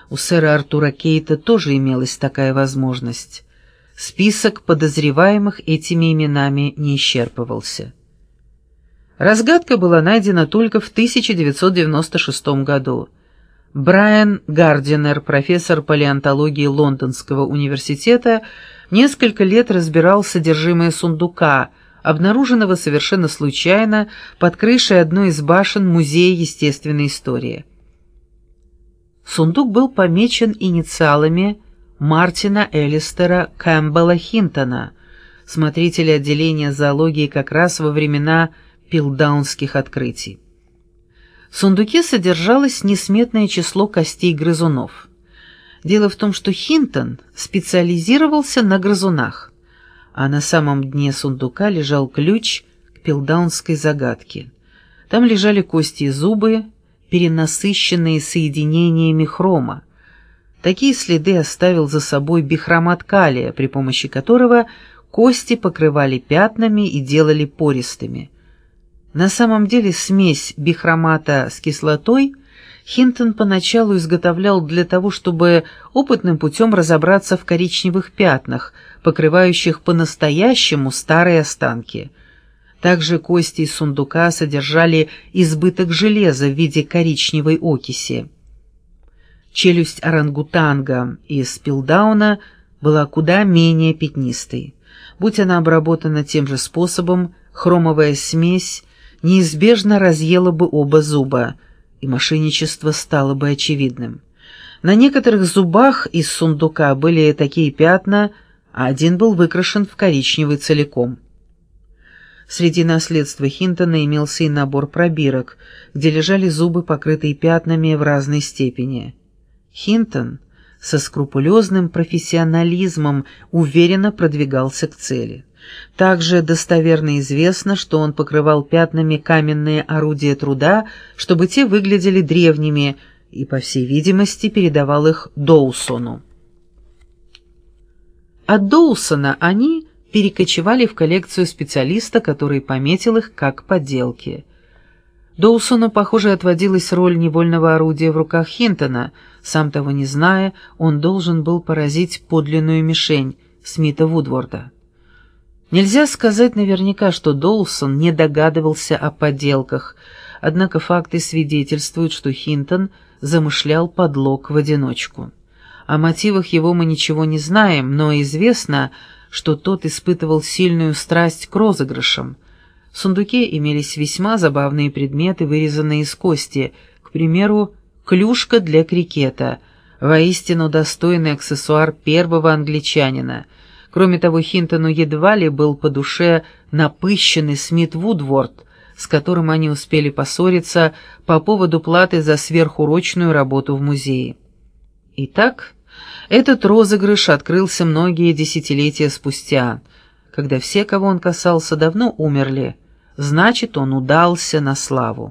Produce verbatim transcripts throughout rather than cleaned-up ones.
У сэра Артура Кейта тоже имелась такая возможность. Список подозреваемых этими именами не исчерпывался. Разгадка была найдена только в тысяча девятьсот девяносто шестом году. Брайан Гардинер, профессор палеонтологии Лондонского университета, несколько лет разбирал содержимое сундука, обнаруженного совершенно случайно под крышей одной из башен Музея естественной истории. Сундук был помечен инициалами Мартина Элистера Кэмпбелла Хинтона, смотрителя отделения зоологии как раз во времена пилдаунских открытий. В сундуке содержалось несметное число костей грызунов. Дело в том, что Хинтон специализировался на грызунах, а на самом дне сундука лежал ключ к пилдаунской загадке. Там лежали кости и зубы, перенасыщенные соединениями хрома. Такие следы оставил за собой бихромат калия, при помощи которого кости покрывали пятнами и делали пористыми. На самом деле смесь бихромата с кислотой Хинтон поначалу изготовлял для того, чтобы опытным путем разобраться в коричневых пятнах, покрывающих по-настоящему старые останки. Также кости из сундука содержали избыток железа в виде коричневой окиси. Челюсть орангутанга из Пилдауна была куда менее пятнистой. Будь она обработана тем же способом, хромовая смесь неизбежно разъела бы оба зуба, и мошенничество стало бы очевидным. На некоторых зубах из сундука были такие пятна, а один был выкрашен в коричневый целиком. Среди наследства Хинтона имелся и набор пробирок, где лежали зубы, покрытые пятнами в разной степени. Хинтон со скрупулезным профессионализмом уверенно продвигался к цели. Также достоверно известно, что он покрывал пятнами каменные орудия труда, чтобы те выглядели древними, и, по всей видимости, передавал их Доусону. От Доусона они перекочевали в коллекцию специалиста, который пометил их как подделки. Доусону, похоже, отводилась роль невольного орудия в руках Хинтона. Сам того не зная, он должен был поразить подлинную мишень Смита Вудворда. Нельзя сказать наверняка, что Доусон не догадывался о подделках, однако факты свидетельствуют, что Хинтон замышлял подлог в одиночку. О мотивах его мы ничего не знаем, но известно, что тот испытывал сильную страсть к розыгрышам. В сундуке имелись весьма забавные предметы, вырезанные из кости, к примеру, клюшка для крикета, воистину достойный аксессуар первого англичанина. Кроме того, Хинтону едва ли был по душе напыщенный Смит Вудворд, с которым они успели поссориться по поводу платы за сверхурочную работу в музее. Итак, этот розыгрыш открылся многие десятилетия спустя, когда все, кого он касался, давно умерли. Значит, он удался на славу.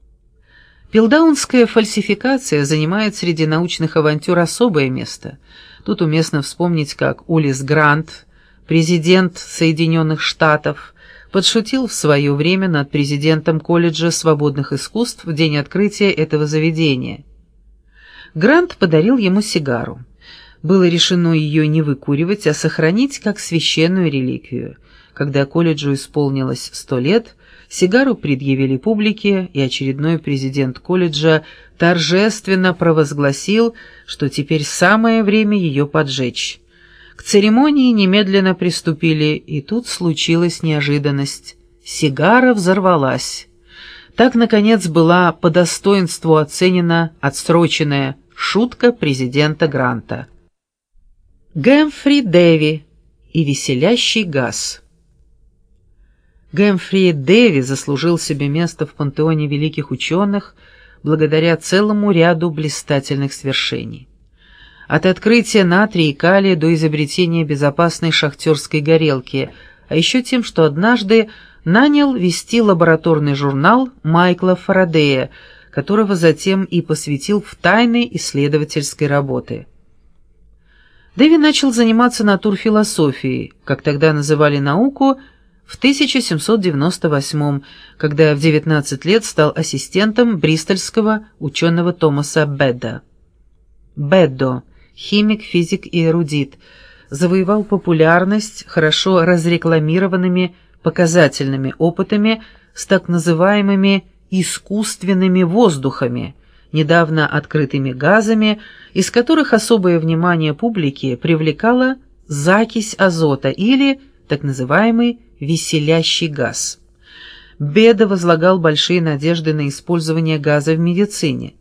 Пилдаунская фальсификация занимает среди научных авантюр особое место. Тут уместно вспомнить, как Улисс Грант, президент Соединенных Штатов, подшутил в свое время над президентом колледжа свободных искусств в день открытия этого заведения. Грант подарил ему сигару. Было решено ее не выкуривать, а сохранить как священную реликвию. Когда колледжу исполнилось сто лет, сигару предъявили публике, и очередной президент колледжа торжественно провозгласил, что теперь самое время ее поджечь. К церемонии немедленно приступили, и тут случилась неожиданность. Сигара взорвалась. Так, наконец, была по достоинству оценена отсроченная шутка президента Гранта. Гэмфри Дэви и веселящий газ. Гэмфри Дэви заслужил себе место в пантеоне великих ученых благодаря целому ряду блистательных свершений. От открытия натрия и калия до изобретения безопасной шахтерской горелки, а еще тем, что однажды нанял вести лабораторный журнал Майкла Фарадея, которого затем и посвятил в тайны исследовательской работы. Дэви начал заниматься натурфилософией, как тогда называли науку, в тысяча семьсот девяносто восьмом, когда в девятнадцать лет стал ассистентом бристольского ученого Томаса Бедда. Беддо, химик, физик и эрудит, завоевал популярность хорошо разрекламированными показательными опытами с так называемыми искусственными воздухами, недавно открытыми газами, из которых особое внимание публики привлекала закись азота или так называемый веселящий газ. Беддо возлагал большие надежды на использование газа в медицине.